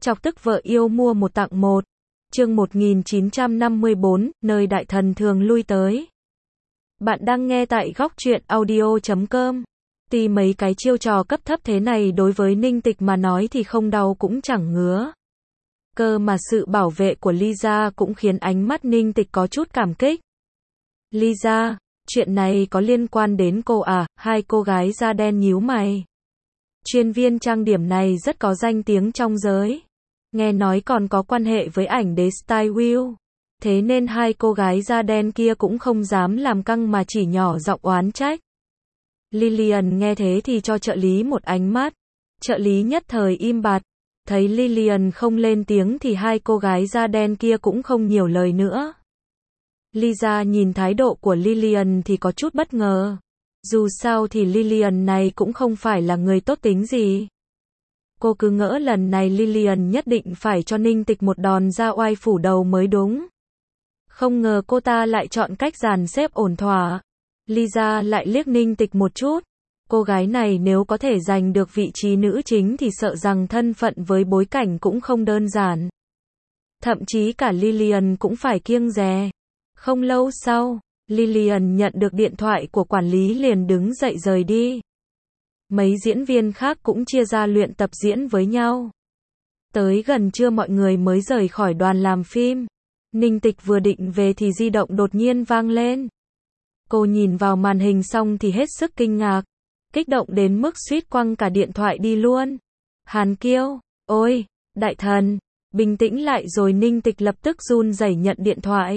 Chọc tức vợ yêu mua một tặng một. Chương 1954, nơi đại thần thường lui tới. Bạn đang nghe tại góc truyện audio.com. Tuy mấy cái chiêu trò cấp thấp thế này đối với Ninh Tịch mà nói thì không đau cũng chẳng ngứa. Cơ mà sự bảo vệ của Lisa cũng khiến ánh mắt Ninh Tịch có chút cảm kích. Lisa, chuyện này có liên quan đến cô à? Hai cô gái da đen nhíu mày. Chuyên viên trang điểm này rất có danh tiếng trong giới. Nghe nói còn có quan hệ với ảnh đế Style Will. Thế nên hai cô gái da đen kia cũng không dám làm căng mà chỉ nhỏ giọng oán trách. Lillian nghe thế thì cho trợ lý một ánh mắt. Trợ lý nhất thời im bặt. Thấy Lillian không lên tiếng thì hai cô gái da đen kia cũng không nhiều lời nữa. Lisa nhìn thái độ của Lillian thì có chút bất ngờ. Dù sao thì Lillian này cũng không phải là người tốt tính gì. Cô cứ ngỡ lần này Lillian nhất định phải cho Ninh Tịch một đòn ra oai phủ đầu mới đúng. Không ngờ cô ta lại chọn cách dàn xếp ổn thỏa. Lisa lại liếc Ninh Tịch một chút. Cô gái này nếu có thể giành được vị trí nữ chính thì sợ rằng thân phận với bối cảnh cũng không đơn giản. Thậm chí cả Lillian cũng phải kiêng dè. Không lâu sau, Lillian nhận được điện thoại của quản lý liền đứng dậy rời đi. Mấy diễn viên khác cũng chia ra luyện tập diễn với nhau. Tới gần trưa mọi người mới rời khỏi đoàn làm phim. Ninh Tịch vừa định về thì di động đột nhiên vang lên. Cô nhìn vào màn hình xong thì hết sức kinh ngạc. Kích động đến mức suýt quăng cả điện thoại đi luôn. Hàn Kiêu, ôi, đại thần, bình tĩnh lại rồi. Ninh Tịch lập tức run rẩy nhận điện thoại.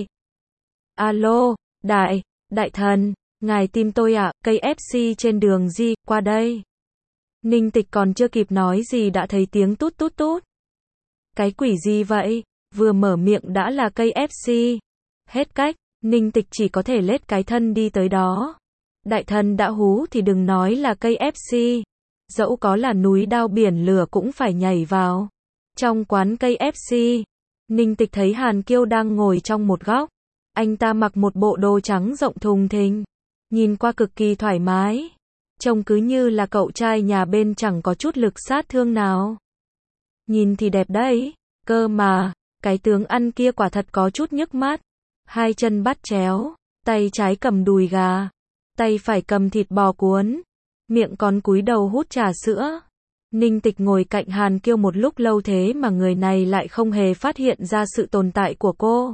Alo, đại thần, ngài tìm tôi à? KFC trên đường Di, qua đây. Ninh Tịch còn chưa kịp nói gì đã thấy tiếng tút tút tút. Cái quỷ gì vậy? Vừa mở miệng đã là KFC. Hết cách, Ninh Tịch chỉ có thể lết cái thân đi tới đó. Đại thần đã hú thì đừng nói là KFC. Dẫu có là núi đao biển lửa cũng phải nhảy vào. Trong quán KFC, Ninh Tịch thấy Hàn Kiêu đang ngồi trong một góc. Anh ta mặc một bộ đồ trắng rộng thùng thình. Nhìn qua cực kỳ thoải mái. Trông cứ như là cậu trai nhà bên chẳng có chút lực sát thương nào. Nhìn thì đẹp đấy. Cơ mà, cái tướng ăn kia quả thật có chút nhức mắt. Hai chân bắt chéo. Tay trái cầm đùi gà. Tay phải cầm thịt bò cuốn. Miệng còn cúi đầu hút trà sữa. Ninh Tịch ngồi cạnh Hàn Kiêu một lúc lâu thế mà người này lại không hề phát hiện ra sự tồn tại của cô.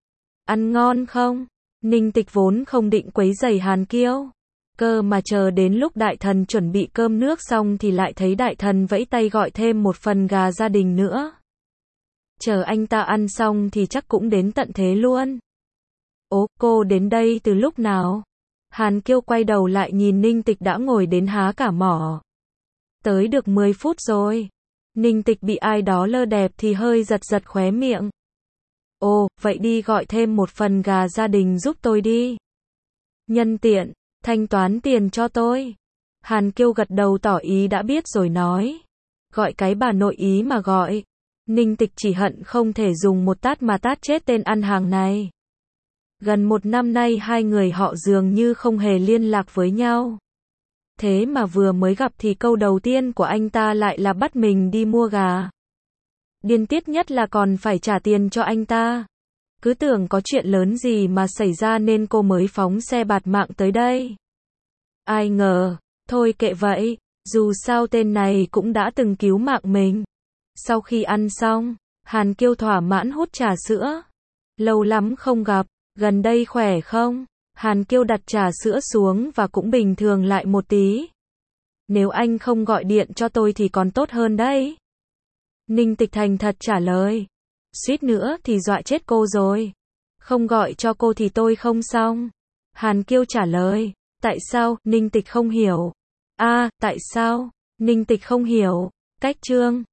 Ăn ngon không? Ninh Tịch vốn không định quấy rầy Hàn Kiêu. Cơ mà chờ đến lúc đại thần chuẩn bị cơm nước xong thì lại thấy đại thần vẫy tay gọi thêm một phần gà gia đình nữa. Chờ anh ta ăn xong thì chắc cũng đến tận thế luôn. Ố, cô đến đây từ lúc nào? Hàn Kiêu quay đầu lại nhìn Ninh Tịch đã ngồi đến há cả mỏ. Tới được 10 phút rồi. Ninh Tịch bị ai đó lơ đẹp thì hơi giật giật khóe miệng. Ồ, vậy đi gọi thêm một phần gà gia đình giúp tôi đi. Nhân tiện, thanh toán tiền cho tôi. Hàn Kiêu gật đầu tỏ ý đã biết rồi nói. Gọi cái bà nội ý mà gọi. Ninh Tịch chỉ hận không thể dùng một tát mà tát chết tên ăn hàng này. Gần một năm nay hai người họ dường như không hề liên lạc với nhau. Thế mà vừa mới gặp thì câu đầu tiên của anh ta lại là bắt mình đi mua gà. Điên tiết nhất là còn phải trả tiền cho anh ta. Cứ tưởng có chuyện lớn gì mà xảy ra nên cô mới phóng xe bạt mạng tới đây. Ai ngờ, thôi kệ vậy, dù sao tên này cũng đã từng cứu mạng mình. Sau khi ăn xong, Hàn Kiêu thỏa mãn hút trà sữa. Lâu lắm không gặp, gần đây khỏe không? Hàn Kiêu đặt trà sữa xuống và cũng bình thường lại một tí. Nếu anh không gọi điện cho tôi thì còn tốt hơn đấy. Ninh Tịch thành thật trả lời. Suýt nữa thì dọa chết cô rồi. Không gọi cho cô thì tôi không xong. Hàn Kiêu trả lời. Tại sao? Ninh Tịch không hiểu. Tại sao? Ninh Tịch không hiểu. Cách chương